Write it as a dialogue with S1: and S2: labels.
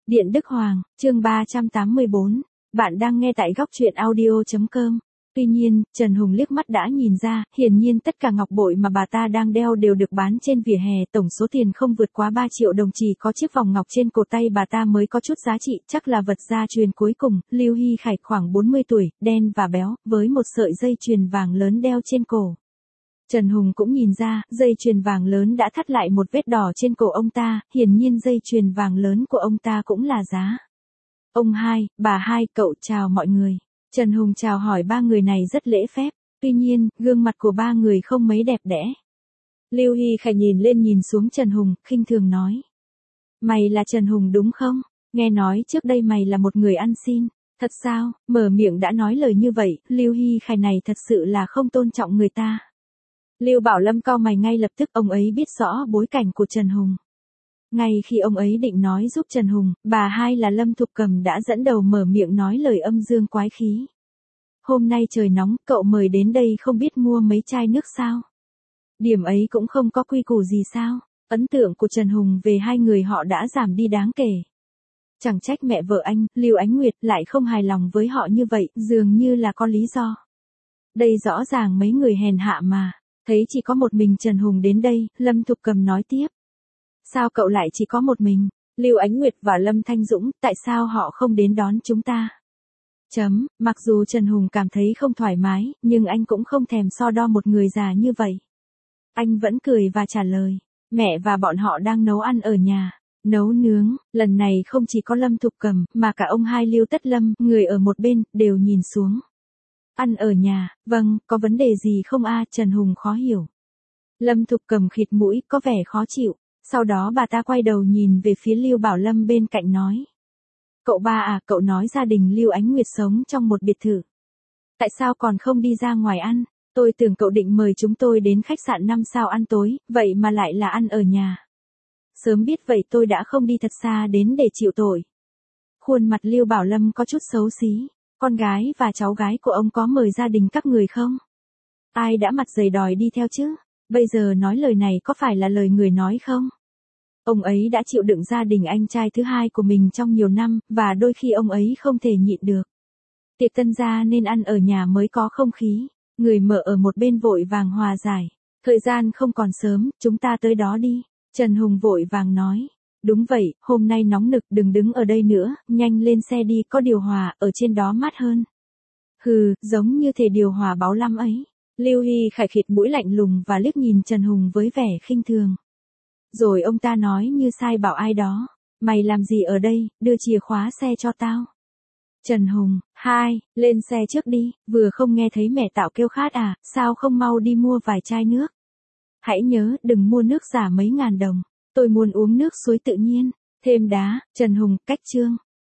S1: Điện Đức Hoàng, chương 384. Bạn đang nghe tại góc truyện audio.com. Tuy nhiên, Trần Hùng liếc mắt đã nhìn ra, hiển nhiên tất cả ngọc bội mà bà ta đang đeo đều được bán trên vỉa hè, tổng số tiền không vượt quá 3 triệu đồng, chỉ có chiếc vòng ngọc trên cổ tay bà ta mới có chút giá trị, chắc là vật gia truyền cuối cùng. Lưu Hy Khải khoảng 40 tuổi, đen và béo, với một sợi dây chuyền vàng lớn đeo trên cổ. Trần Hùng cũng nhìn ra, dây chuyền vàng lớn đã thắt lại một vết đỏ trên cổ ông ta, hiển nhiên dây chuyền vàng lớn của ông ta cũng là giá. Ông hai, bà hai, cậu chào mọi người. Trần Hùng chào hỏi ba người này rất lễ phép, tuy nhiên, gương mặt của ba người không mấy đẹp đẽ. Lưu Hy Khải nhìn lên nhìn xuống Trần Hùng, khinh thường nói. Mày là Trần Hùng đúng không? Nghe nói trước đây mày là một người ăn xin. Thật sao? Mở miệng đã nói lời như vậy, Lưu Hy Khải này thật sự là không tôn trọng người ta. Lưu Bảo Lâm cau mày ngay lập tức, ông ấy biết rõ bối cảnh của Trần Hùng. Ngay khi ông ấy định nói giúp Trần Hùng, bà hai là Lâm Thục Cầm đã dẫn đầu mở miệng nói lời âm dương quái khí. Hôm nay trời nóng, cậu mời đến đây không biết mua mấy chai nước sao? Điểm ấy cũng không có quy củ gì sao? Ấn tượng của Trần Hùng về hai người họ đã giảm đi đáng kể. Chẳng trách mẹ vợ anh, Lưu Ánh Nguyệt lại không hài lòng với họ như vậy, dường như là có lý do. Đây rõ ràng mấy người hèn hạ mà. Thấy chỉ có một mình Trần Hùng đến đây, Lâm Thục Cầm nói tiếp. Sao cậu lại chỉ có một mình? Lưu Ánh Nguyệt và Lâm Thanh Dũng, tại sao họ không đến đón chúng ta? Mặc dù Trần Hùng cảm thấy không thoải mái, nhưng anh cũng không thèm so đo một người già như vậy. Anh vẫn cười và trả lời, mẹ và bọn họ đang nấu ăn ở nhà. Nấu nướng, lần này không chỉ có Lâm Thục Cầm, mà cả ông hai Lưu Tất Lâm, người ở một bên, đều nhìn xuống. Ăn ở nhà, vâng, có vấn đề gì không a? Trần Hùng khó hiểu. Lâm Thục Cầm khịt mũi, có vẻ khó chịu. Sau đó bà ta quay đầu nhìn về phía Lưu Bảo Lâm bên cạnh nói. Cậu ba à, cậu nói gia đình Lưu Ánh Nguyệt sống trong một biệt thự. Tại sao còn không đi ra ngoài ăn? Tôi tưởng cậu định mời chúng tôi đến khách sạn 5 sao ăn tối, vậy mà lại là ăn ở nhà. Sớm biết vậy tôi đã không đi thật xa đến để chịu tội. Khuôn mặt Lưu Bảo Lâm có chút xấu xí. Con gái và cháu gái của ông có mời gia đình các người không? Ai đã mặt dày đòi đi theo chứ? Bây giờ nói lời này có phải là lời người nói không? Ông ấy đã chịu đựng gia đình anh trai thứ hai của mình trong nhiều năm, và đôi khi ông ấy không thể nhịn được. Tiệc tân gia nên ăn ở nhà mới có không khí. Người mở ở một bên vội vàng hòa giải. Thời gian không còn sớm, chúng ta tới đó đi. Trần Hùng vội vàng nói. Đúng vậy, hôm nay nóng nực, đừng đứng ở đây nữa, nhanh lên xe đi, có điều hòa, ở trên đó mát hơn. Hừ, giống như thể điều hòa báo lắm ấy. Lưu Hy Khải khịt mũi lạnh lùng và liếc nhìn Trần Hùng với vẻ khinh thường. Rồi ông ta nói như sai bảo ai đó. Mày làm gì ở đây, đưa chìa khóa xe cho tao. Trần Hùng, lên xe trước đi, vừa không nghe thấy mẹ tạo kêu khát à, sao không mau đi mua vài chai nước. Hãy nhớ, đừng mua nước giả mấy ngàn đồng. Tôi muốn uống nước suối tự nhiên. Thêm đá, Trần Hùng, cách chương.